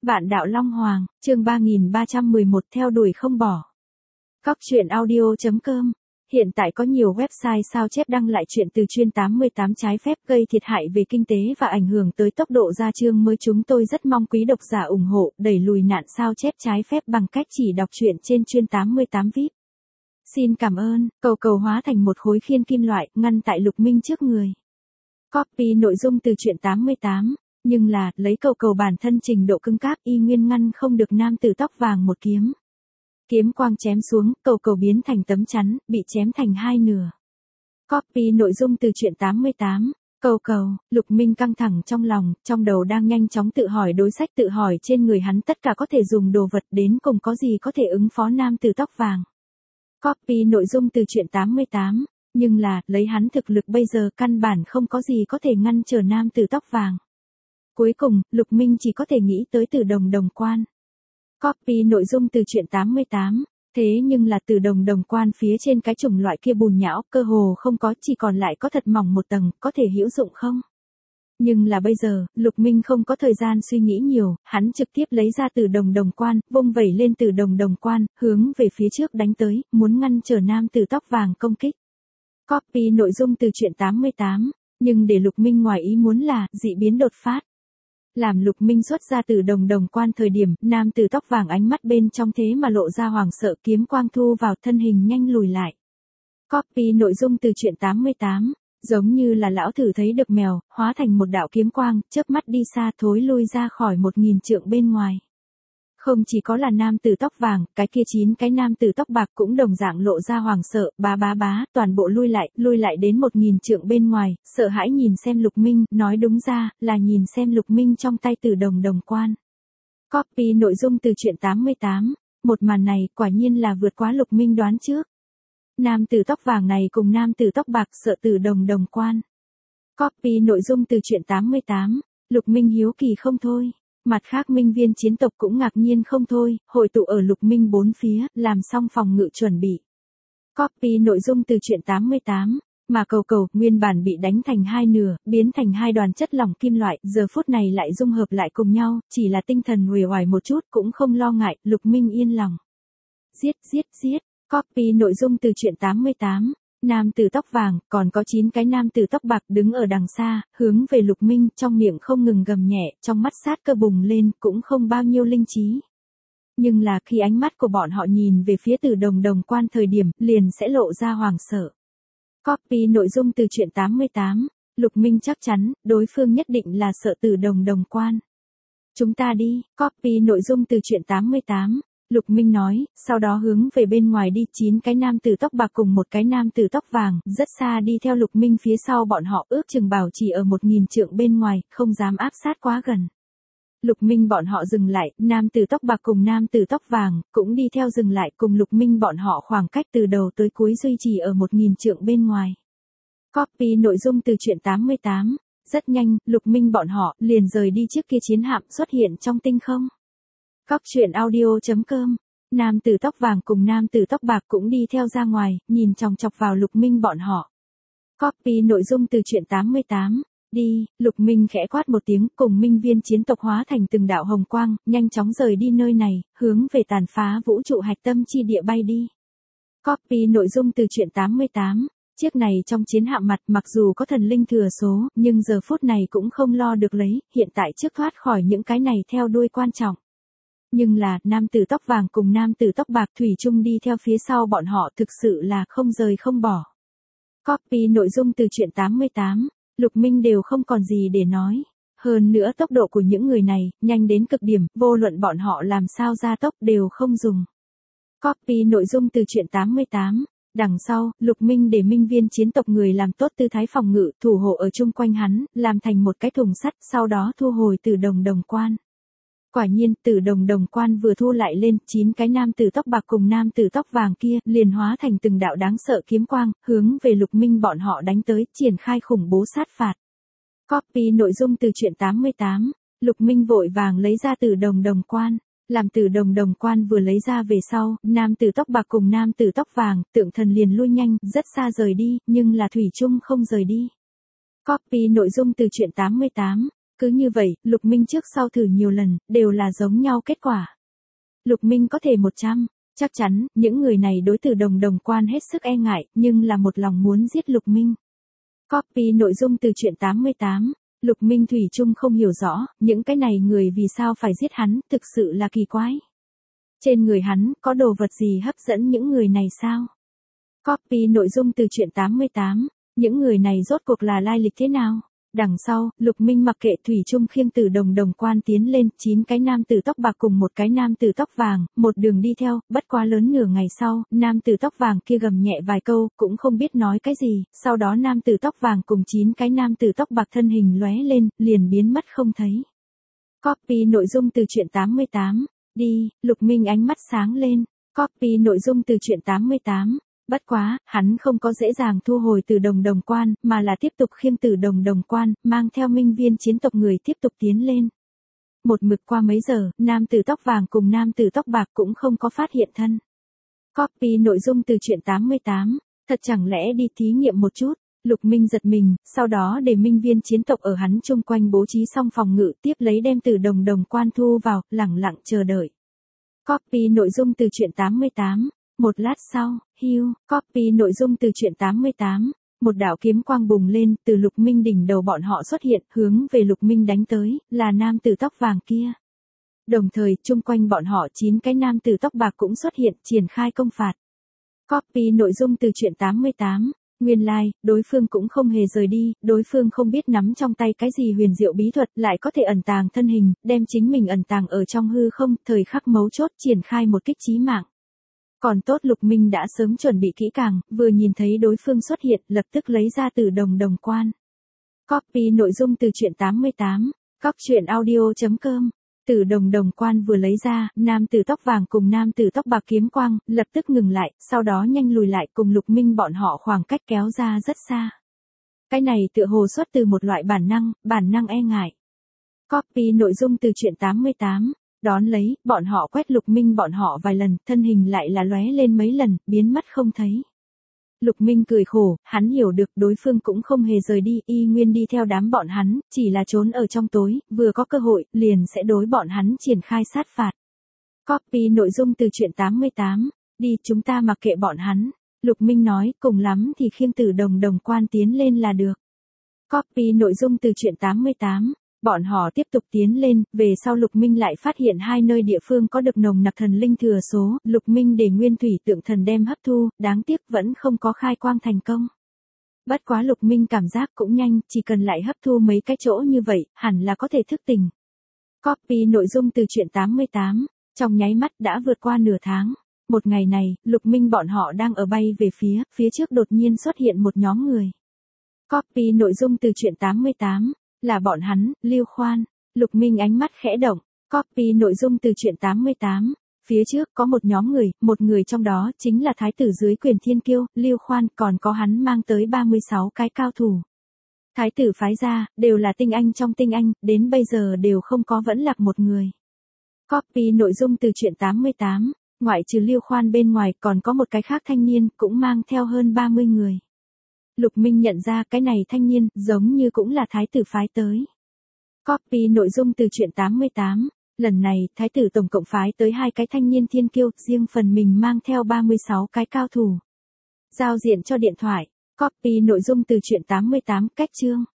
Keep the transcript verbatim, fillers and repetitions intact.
Vạn đạo Long Hoàng, chương ba nghìn ba trăm mười một theo đuổi không bỏ. Cóc truyện audio chấm com. Hiện tại có nhiều website sao chép đăng lại chuyện từ chuyên tám mươi tám trái phép gây thiệt hại về kinh tế và ảnh hưởng tới tốc độ ra chương mới. Chúng tôi rất mong quý độc giả ủng hộ đẩy lùi nạn sao chép trái phép bằng cách chỉ đọc truyện trên chuyên tám mươi tám vi ai pi. Xin cảm ơn. Cầu cầu hóa thành một khối khiên kim loại ngăn tại Lục Minh trước người. Copy nội dung từ truyện tám mươi tám. Nhưng là, lấy cầu cầu bản thân trình độ cứng cáp y nguyên ngăn không được nam tử tóc vàng một kiếm. Kiếm quang chém xuống, cầu cầu biến thành tấm chắn, bị chém thành hai nửa. Copy nội dung từ truyện tám mươi tám. Cầu cầu, Lục Minh căng thẳng trong lòng, trong đầu đang nhanh chóng tự hỏi đối sách tự hỏi trên người hắn tất cả có thể dùng đồ vật đến cùng có gì có thể ứng phó nam tử tóc vàng. Copy nội dung từ truyện tám mươi tám. Nhưng là, lấy hắn thực lực bây giờ căn bản không có gì có thể ngăn trở nam tử tóc vàng. Cuối cùng, Lục Minh chỉ có thể nghĩ tới Tử Đồng Đồng Quan. Copy nội dung từ truyện tám mươi tám. Thế nhưng là Tử Đồng Đồng Quan phía trên cái chủng loại kia bùn nhão, cơ hồ không có, chỉ còn lại có thật mỏng một tầng, có thể hữu dụng không? Nhưng là bây giờ, Lục Minh không có thời gian suy nghĩ nhiều, hắn trực tiếp lấy ra Tử Đồng Đồng Quan, vung vẩy lên Tử Đồng Đồng Quan, hướng về phía trước đánh tới, muốn ngăn trở nam tử tóc vàng công kích. Copy nội dung từ truyện tám mươi tám. Nhưng để Lục Minh ngoài ý muốn là, dị biến đột phát. Làm Lục Minh xuất ra Tử Đồng Đồng Quan thời điểm, nam tử tóc vàng ánh mắt bên trong thế mà lộ ra hoảng sợ, kiếm quang thu vào, thân hình nhanh lùi lại. Copy nội dung từ truyện tám mươi tám. Giống như là lão thử thấy được mèo, hóa thành một đạo kiếm quang, chớp mắt đi xa thối lui ra khỏi một nghìn trượng bên ngoài. Không chỉ có là nam tử tóc vàng, cái kia chín cái nam tử tóc bạc cũng đồng dạng lộ ra hoảng sợ, bá bá bá, toàn bộ lui lại, lui lại đến một nghìn trượng bên ngoài, sợ hãi nhìn xem Lục Minh, nói đúng ra, là nhìn xem Lục Minh trong tay Tử Đồng Đồng Quan. Copy nội dung từ truyện tám mươi tám. Một màn này, quả nhiên là vượt quá Lục Minh đoán trước. Nam tử tóc vàng này cùng nam tử tóc bạc sợ Tử Đồng Đồng Quan. Copy nội dung từ truyện tám mươi tám. Lục Minh hiếu kỳ không thôi. Mặt khác minh viên chiến tộc cũng ngạc nhiên không thôi, hội tụ ở Lục Minh bốn phía, làm xong phòng ngự chuẩn bị. Copy nội dung từ truyện tám mươi tám. Mà cầu cầu, nguyên bản bị đánh thành hai nửa, biến thành hai đoàn chất lỏng kim loại, giờ phút này lại dung hợp lại cùng nhau, chỉ là tinh thần uể oải một chút cũng không lo ngại, Lục Minh yên lòng. Giết, giết, giết. Copy nội dung từ truyện tám mươi tám. Nam tử tóc vàng, còn có chín cái nam tử tóc bạc đứng ở đằng xa, hướng về Lục Minh, trong miệng không ngừng gầm nhẹ, trong mắt sát cơ bùng lên, cũng không bao nhiêu linh trí. Nhưng là khi ánh mắt của bọn họ nhìn về phía Tử Đồng Đồng Quan thời điểm, liền sẽ lộ ra hoảng sợ. Copy nội dung từ truyện tám mươi tám. Lục Minh chắc chắn, đối phương nhất định là sợ Tử Đồng Đồng Quan. Chúng ta đi. Copy nội dung từ truyện tám mươi tám. Lục Minh nói, sau đó hướng về bên ngoài đi, chín cái nam tử tóc bạc cùng một cái nam tử tóc vàng, rất xa đi theo Lục Minh phía sau bọn họ, ước chừng bảo chỉ ở một nghìn trượng bên ngoài, không dám áp sát quá gần. Lục Minh bọn họ dừng lại, nam tử tóc bạc cùng nam tử tóc vàng, cũng đi theo dừng lại, cùng Lục Minh bọn họ khoảng cách từ đầu tới cuối duy trì ở một nghìn trượng bên ngoài. Copy nội dung từ truyện tám mươi tám. Rất nhanh, Lục Minh bọn họ, liền rời đi trước kia chiến hạm xuất hiện trong tinh không. Cóc truyện audio chấm com. Nam tử tóc vàng cùng nam tử tóc bạc cũng đi theo ra ngoài, nhìn chòng chọc vào Lục Minh bọn họ. Copy nội dung từ truyện tám mươi tám. Đi, Lục Minh khẽ quát một tiếng, cùng minh viên chiến tộc hóa thành từng đạo hồng quang, nhanh chóng rời đi nơi này, hướng về tàn phá vũ trụ hạch tâm chi địa bay đi. Copy nội dung từ truyện tám mươi tám. Chiếc này trong chiến hạm mặt mặc dù có thần linh thừa số, nhưng giờ phút này cũng không lo được lấy, hiện tại trước thoát khỏi những cái này theo đuôi quan trọng. Nhưng là, nam tử tóc vàng cùng nam tử tóc bạc thủy chung đi theo phía sau bọn họ thực sự là không rời không bỏ. Copy nội dung từ truyện tám mươi tám. Lục Minh đều không còn gì để nói. Hơn nữa tốc độ của những người này, nhanh đến cực điểm, vô luận bọn họ làm sao gia tốc đều không dùng. Copy nội dung từ truyện tám mươi tám. Đằng sau, Lục Minh để minh viên chiến tộc người làm tốt tư thái phòng ngự, thủ hộ ở chung quanh hắn, làm thành một cái thùng sắt, sau đó thu hồi Tử Đồng Đồng Quan. Quả nhiên, Tử Đồng Đồng Quan vừa thu lại lên, chín cái nam tử tóc bạc cùng nam tử tóc vàng kia, liền hóa thành từng đạo đáng sợ kiếm quang, hướng về Lục Minh bọn họ đánh tới, triển khai khủng bố sát phạt. Copy nội dung từ truyện tám mươi tám. Lục Minh vội vàng lấy ra Tử Đồng Đồng Quan. Làm Tử Đồng Đồng Quan vừa lấy ra về sau, nam tử tóc bạc cùng nam tử tóc vàng, tượng thần liền lui nhanh, rất xa rời đi, nhưng là thủy chung không rời đi. Copy nội dung từ truyện tám mươi tám. Cứ như vậy, Lục Minh trước sau thử nhiều lần, đều là giống nhau kết quả. Lục Minh có thể một trăm, chắc chắn, những người này đối từ đồng đồng quan hết sức e ngại, nhưng là một lòng muốn giết Lục Minh. Copy nội dung từ truyện tám mươi tám. Lục Minh thủy chung không hiểu rõ, những cái này người vì sao phải giết hắn, thực sự là kỳ quái. Trên người hắn, có đồ vật gì hấp dẫn những người này sao? Copy nội dung từ truyện tám mươi tám. Những người này rốt cuộc là lai lịch thế nào? Đằng sau, Lục Minh mặc kệ thủy chung khiêng từ đồng đồng quan tiến lên, chín cái nam tử tóc bạc cùng một cái nam tử tóc vàng, một đường đi theo, bất quá lớn nửa ngày sau, nam tử tóc vàng kia gầm nhẹ vài câu, cũng không biết nói cái gì, sau đó nam tử tóc vàng cùng chín cái nam tử tóc bạc thân hình lóe lên, liền biến mất không thấy. Copy nội dung từ truyện tám mươi tám. Đi, Lục Minh ánh mắt sáng lên. Copy nội dung từ truyện tám mươi tám. Bất quá, hắn không có dễ dàng thu hồi từ đồng đồng quan, mà là tiếp tục khiêng từ đồng đồng quan, mang theo minh viên chiến tộc người tiếp tục tiến lên. Một mực qua mấy giờ, nam tử tóc vàng cùng nam tử tóc bạc cũng không có phát hiện thân. Copy nội dung từ truyện tám mươi tám. Thật chẳng lẽ đi thí nghiệm một chút? Lục Minh giật mình, sau đó để minh viên chiến tộc ở hắn chung quanh bố trí xong phòng ngự, tiếp lấy đem từ đồng đồng quan thu vào, lẳng lặng chờ đợi. Copy nội dung từ truyện tám mươi tám. Một lát sau, hưu, copy nội dung từ truyện tám mươi tám. Một đạo kiếm quang bùng lên, từ Lục Minh đỉnh đầu bọn họ xuất hiện, hướng về Lục Minh đánh tới, là nam tử tóc vàng kia. Đồng thời, chung quanh bọn họ chín cái nam tử tóc bạc cũng xuất hiện, triển khai công phạt. Copy nội dung từ truyện tám mươi tám. Nguyên lai, like, đối phương cũng không hề rời đi, đối phương không biết nắm trong tay cái gì huyền diệu bí thuật, lại có thể ẩn tàng thân hình, đem chính mình ẩn tàng ở trong hư không, thời khắc mấu chốt triển khai một kích chí mạng. Còn tốt Lục Minh đã sớm chuẩn bị kỹ càng, vừa nhìn thấy đối phương xuất hiện, lập tức lấy ra từ đồng đồng quan. Copy nội dung từ truyện tám mươi tám. Cóc truyện audio chấm com. Từ đồng đồng quan vừa lấy ra, nam tử tóc vàng cùng nam tử tóc bạc kiếm quang, lập tức ngừng lại, sau đó nhanh lùi lại cùng Lục Minh bọn họ khoảng cách kéo ra rất xa. Cái này tựa hồ xuất từ một loại bản năng, bản năng e ngại. Copy nội dung từ truyện tám mươi tám. Đón lấy, bọn họ quét Lục Minh bọn họ vài lần, thân hình lại là lóe lên mấy lần, biến mất không thấy. Lục Minh cười khổ, hắn hiểu được đối phương cũng không hề rời đi, y nguyên đi theo đám bọn hắn, chỉ là trốn ở trong tối, vừa có cơ hội, liền sẽ đối bọn hắn triển khai sát phạt. Copy nội dung từ truyện tám mươi tám. Đi, chúng ta mặc kệ bọn hắn. Lục Minh nói, cùng lắm thì khiêng tử đồng đồng quan tiến lên là được. Copy nội dung từ truyện tám mươi tám. Bọn họ tiếp tục tiến lên, về sau Lục Minh lại phát hiện hai nơi địa phương có được nồng nặc thần linh thừa số, Lục Minh để nguyên thủy tượng thần đem hấp thu, đáng tiếc vẫn không có khai quang thành công. Bất quá Lục Minh cảm giác cũng nhanh, chỉ cần lại hấp thu mấy cái chỗ như vậy, hẳn là có thể thức tỉnh. Copy nội dung từ truyện tám mươi tám, trong nháy mắt đã vượt qua nửa tháng. Một ngày này, Lục Minh bọn họ đang ở bay về phía, phía trước đột nhiên xuất hiện một nhóm người. Copy nội dung từ truyện tám mươi tám. Là bọn hắn, Lưu Khoan. Lục Minh ánh mắt khẽ động. Copy nội dung từ truyện tám mươi tám. Phía trước có một nhóm người, một người trong đó chính là thái tử dưới quyền thiên kiêu, Lưu Khoan, còn có hắn mang tới ba mươi sáu cái cao thủ. Thái tử phái ra, đều là tinh anh trong tinh anh, đến bây giờ đều không có vẫn lạc một người. Copy nội dung từ truyện tám mươi tám. Ngoại trừ Lưu Khoan bên ngoài còn có một cái khác thanh niên, cũng mang theo hơn ba mươi người. Lục Minh nhận ra cái này thanh niên, giống như cũng là thái tử phái tới. Copy nội dung từ truyện tám mươi tám. Lần này, thái tử tổng cộng phái tới hai cái thanh niên thiên kiêu, riêng phần mình mang theo ba mươi sáu cái cao thủ. Giao diện cho điện thoại. Copy nội dung từ truyện tám mươi tám, cách chương.